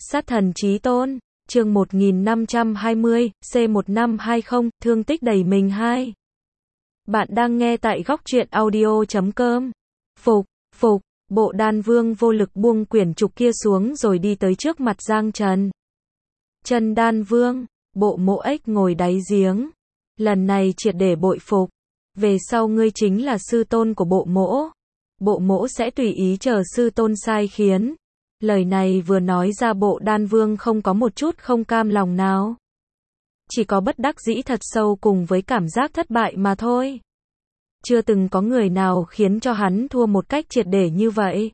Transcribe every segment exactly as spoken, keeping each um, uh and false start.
Sát thần chí tôn, chương một nghìn năm trăm hai mươi, C một năm hai không, thương tích đầy mình hai. Bạn đang nghe tại góc truyện audio chấm com. Phục, phục, Bộ Đan Vương vô lực buông quyển trục kia xuống rồi đi tới trước mặt Giang Trần. Trần Đan Vương, Bộ Mỗ ếch ngồi đáy giếng. Lần này triệt để bội phục. Về sau ngươi chính là sư tôn của Bộ Mỗ. Bộ Mỗ sẽ tùy ý chờ sư tôn sai khiến. Lời này vừa nói ra Bộ Đan Vương không có một chút không cam lòng nào. Chỉ có bất đắc dĩ thật sâu cùng với cảm giác thất bại mà thôi. Chưa từng có người nào khiến cho hắn thua một cách triệt để như vậy.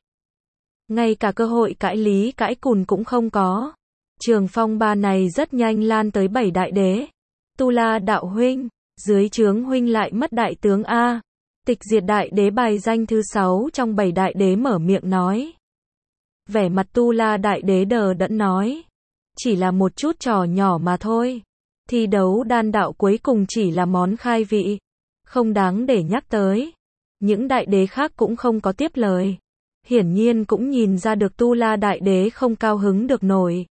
Ngay cả cơ hội cãi lý cãi cùn cũng không có. Trường phong ba này rất nhanh lan tới bảy đại đế. Tu La đạo huynh, dưới trướng huynh lại mất đại tướng A. Tịch diệt đại đế bài danh thứ sáu trong bảy đại đế mở miệng nói. Vẻ mặt Tu La đại đế đờ đẫn nói. Chỉ là một chút trò nhỏ mà thôi. Thi đấu đan đạo cuối cùng chỉ là món khai vị. Không đáng để nhắc tới. Những đại đế khác cũng không có tiếp lời. Hiển nhiên cũng nhìn ra được Tu La đại đế không cao hứng được nổi.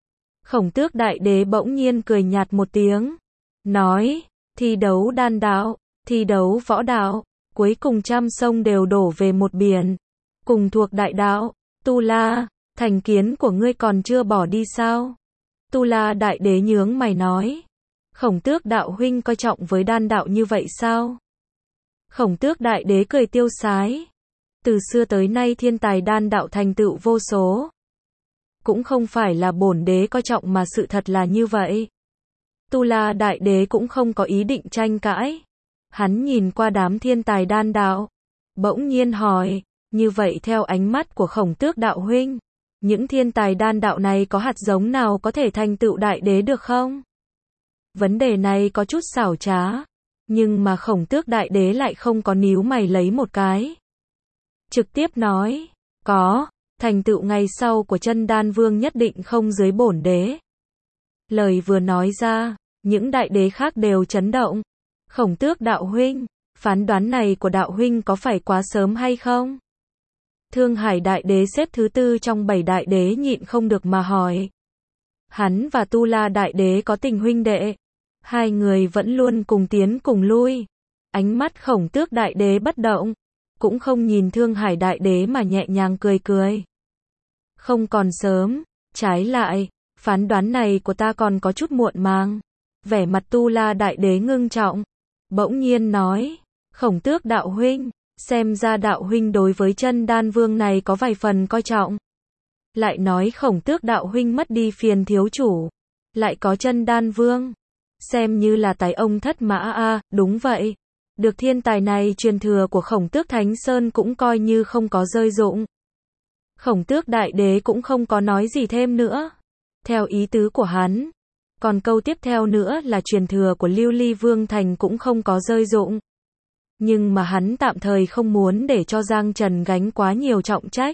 Khổng Tước đại đế bỗng nhiên cười nhạt một tiếng. Nói, thi đấu đan đạo, thi đấu võ đạo, cuối cùng trăm sông đều đổ về một biển. Cùng thuộc đại đạo, Tu La, thành kiến của ngươi còn chưa bỏ đi sao? Tu La đại đế nhướng mày nói. Khổng Tước đạo huynh coi trọng với đan đạo như vậy sao? Khổng Tước đại đế cười tiêu sái. Từ xưa tới nay thiên tài đan đạo thành tựu vô số. Cũng không phải là bổn đế coi trọng mà sự thật là như vậy. Tu La đại đế cũng không có ý định tranh cãi. Hắn nhìn qua đám thiên tài đan đạo. Bỗng nhiên hỏi, như vậy theo ánh mắt của Khổng Tước đạo huynh, những thiên tài đan đạo này có hạt giống nào có thể thành tựu đại đế được không? Vấn đề này có chút xảo trá, nhưng mà Khổng Tước đại đế lại không có níu mày lấy một cái. Trực tiếp nói, có, thành tựu ngày sau của chân đan vương nhất định không dưới bổn đế. Lời vừa nói ra, những đại đế khác đều chấn động. Khổng Tước đạo huynh, phán đoán này của đạo huynh có phải quá sớm hay không? Thương Hải đại đế xếp thứ tư trong bảy đại đế nhịn không được mà hỏi. Hắn và Tu La đại đế có tình huynh đệ. Hai người vẫn luôn cùng tiến cùng lui. Ánh mắt Khổng Tước đại đế bất động. Cũng không nhìn Thương Hải đại đế mà nhẹ nhàng cười cười. Không còn sớm, trái lại, phán đoán này của ta còn có chút muộn màng. Vẻ mặt Tu La đại đế ngưng trọng. Bỗng nhiên nói, Khổng Tước đạo huynh, xem ra đạo huynh đối với chân đan vương này có vài phần coi trọng. Lại nói Khổng Tước đạo huynh mất đi phiền thiếu chủ. Lại có chân đan vương. Xem như là tài ông thất mã a, đúng vậy. Được thiên tài này truyền thừa của Khổng Tước Thánh Sơn cũng coi như không có rơi dụng. Khổng Tước đại đế cũng không có nói gì thêm nữa. Theo ý tứ của hắn. Còn câu tiếp theo nữa là truyền thừa của Lưu Ly Vương Thành cũng không có rơi dụng. Nhưng mà hắn tạm thời không muốn để cho Giang Trần gánh quá nhiều trọng trách.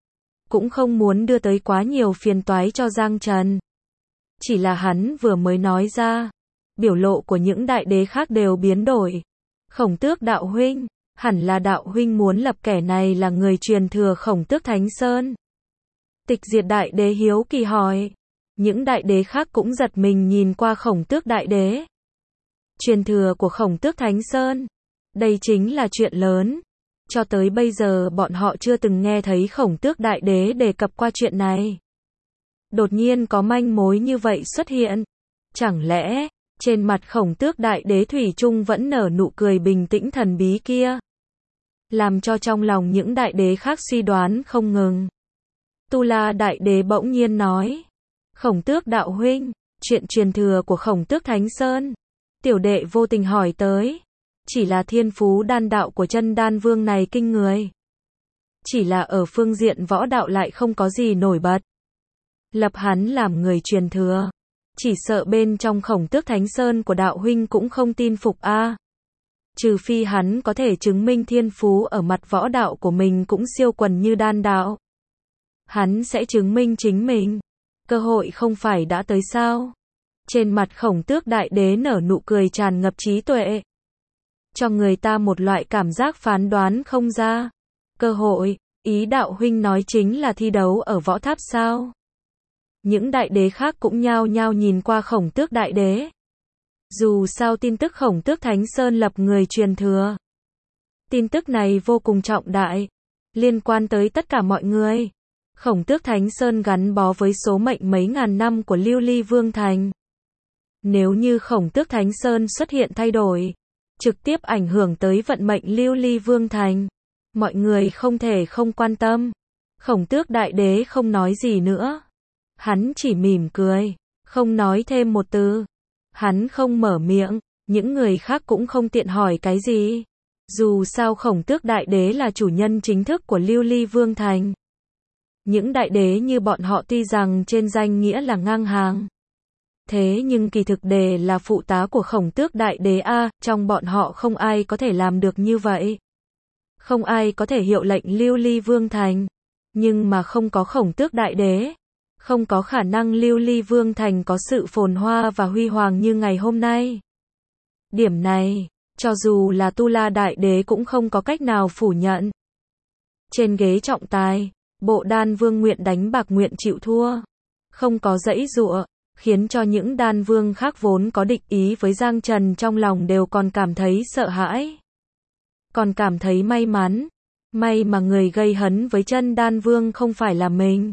Cũng không muốn đưa tới quá nhiều phiền toái cho Giang Trần. Chỉ là hắn vừa mới nói ra. Biểu lộ của những đại đế khác đều biến đổi. Khổng Tước đạo huynh, hẳn là đạo huynh muốn lập kẻ này là người truyền thừa Khổng Tước Thánh Sơn. Tịch diệt đại đế hiếu kỳ hỏi. Những đại đế khác cũng giật mình nhìn qua Khổng Tước đại đế. Truyền thừa của Khổng Tước Thánh Sơn. Đây chính là chuyện lớn. Cho tới bây giờ bọn họ chưa từng nghe thấy Khổng Tước đại đế đề cập qua chuyện này. Đột nhiên có manh mối như vậy xuất hiện. Chẳng lẽ, trên mặt Khổng Tước đại đế thủy chung vẫn nở nụ cười bình tĩnh thần bí kia. Làm cho trong lòng những đại đế khác suy đoán không ngừng. Tu La đại đế bỗng nhiên nói. Khổng Tước đạo huynh, chuyện truyền thừa của Khổng Tước Thánh Sơn. Tiểu đệ vô tình hỏi tới. Chỉ là thiên phú đan đạo của chân đan vương này kinh người. Chỉ là ở phương diện võ đạo lại không có gì nổi bật. Lập hắn làm người truyền thừa. Chỉ sợ bên trong Khổng Tước Thánh Sơn của đạo huynh cũng không tin phục a. Trừ phi hắn có thể chứng minh thiên phú ở mặt võ đạo của mình cũng siêu quần như đan đạo. Hắn sẽ chứng minh chính mình. Cơ hội không phải đã tới sao? Trên mặt Khổng Tước đại đế nở nụ cười tràn ngập trí tuệ. Cho người ta một loại cảm giác phán đoán không ra. Cơ hội, ý đạo huynh nói chính là thi đấu ở võ tháp sao? Những đại đế khác cũng nhao nhao nhìn qua Khổng Tước đại đế. Dù sao tin tức Khổng Tước Thánh Sơn lập người truyền thừa. Tin tức này vô cùng trọng đại, liên quan tới tất cả mọi người. Khổng Tước Thánh Sơn gắn bó với số mệnh mấy ngàn năm của Lưu Ly Vương Thành. Nếu như Khổng Tước Thánh Sơn xuất hiện thay đổi, trực tiếp ảnh hưởng tới vận mệnh Lưu Ly Vương Thành, mọi người không thể không quan tâm. Khổng Tước đại đế không nói gì nữa. Hắn chỉ mỉm cười, không nói thêm một từ. Hắn không mở miệng, những người khác cũng không tiện hỏi cái gì. Dù sao Khổng Tước đại đế là chủ nhân chính thức của Lưu Ly Vương Thành. Những đại đế như bọn họ tuy rằng trên danh nghĩa là ngang hàng, thế nhưng kỳ thực đề là phụ tá của Khổng Tước đại đế a, trong bọn họ không ai có thể làm được như vậy. Không ai có thể hiệu lệnh Lưu Ly Vương Thành, nhưng mà không có Khổng Tước đại đế, không có khả năng Lưu Ly Vương Thành có sự phồn hoa và huy hoàng như ngày hôm nay. Điểm này, cho dù là Tu La đại đế cũng không có cách nào phủ nhận. Trên ghế trọng tài, Bộ Đan Vương nguyện đánh bạc nguyện chịu thua, không có giãy giụa, khiến cho những đan vương khác vốn có địch ý với Giang Trần trong lòng đều còn cảm thấy sợ hãi. Còn cảm thấy may mắn. May mà người gây hấn với chân đan vương không phải là mình.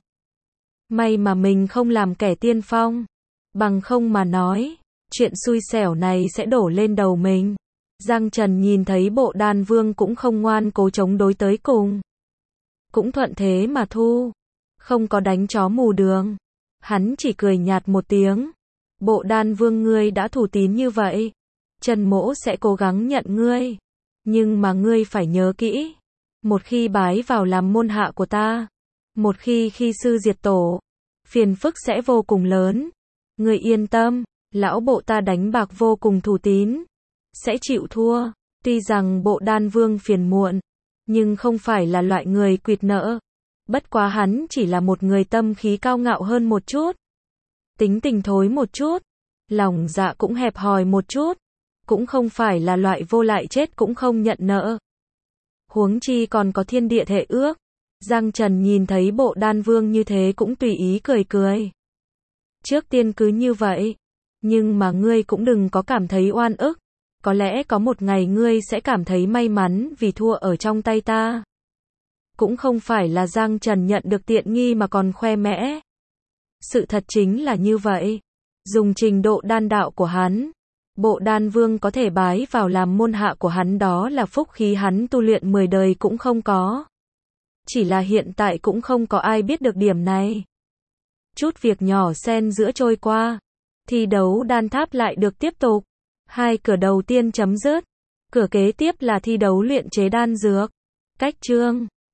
May mà mình không làm kẻ tiên phong. Bằng không mà nói, chuyện xui xẻo này sẽ đổ lên đầu mình. Giang Trần nhìn thấy Bộ Đan Vương cũng không ngoan cố chống đối tới cùng. Cũng thuận thế mà thu. Không có đánh chó mù đường. Hắn chỉ cười nhạt một tiếng. Bộ Đan Vương ngươi đã thủ tín như vậy, Trần Mỗ sẽ cố gắng nhận ngươi. Nhưng mà ngươi phải nhớ kỹ. Một khi bái vào làm môn hạ của ta, một khi khi sư diệt tổ, phiền phức sẽ vô cùng lớn. Ngươi yên tâm, lão bộ ta đánh bạc vô cùng thủ tín, sẽ chịu thua. Tuy rằng Bộ Đan Vương phiền muộn, nhưng không phải là loại người quỵt nợ. Bất quá hắn chỉ là một người tâm khí cao ngạo hơn một chút, tính tình thối một chút, lòng dạ cũng hẹp hòi một chút, cũng không phải là loại vô lại chết cũng không nhận nợ. Huống chi còn có thiên địa thể ước. Giang Trần nhìn thấy Bộ Đan Vương như thế cũng tùy ý cười cười. Trước tiên cứ như vậy, nhưng mà ngươi cũng đừng có cảm thấy oan ức. Có lẽ có một ngày ngươi sẽ cảm thấy may mắn vì thua ở trong tay ta. Cũng không phải là Giang Trần nhận được tiện nghi mà còn khoe mẽ. Sự thật chính là như vậy. Dùng trình độ đan đạo của hắn, Bộ Đan Vương có thể bái vào làm môn hạ của hắn, đó là phúc khí hắn tu luyện mười đời cũng không có. Chỉ là hiện tại cũng không có ai biết được điểm này. Chút việc nhỏ xen giữa trôi qua, thi đấu đan tháp lại được tiếp tục. Hai cửa đầu tiên chấm dứt, cửa kế tiếp là thi đấu luyện chế đan dược. Cách chương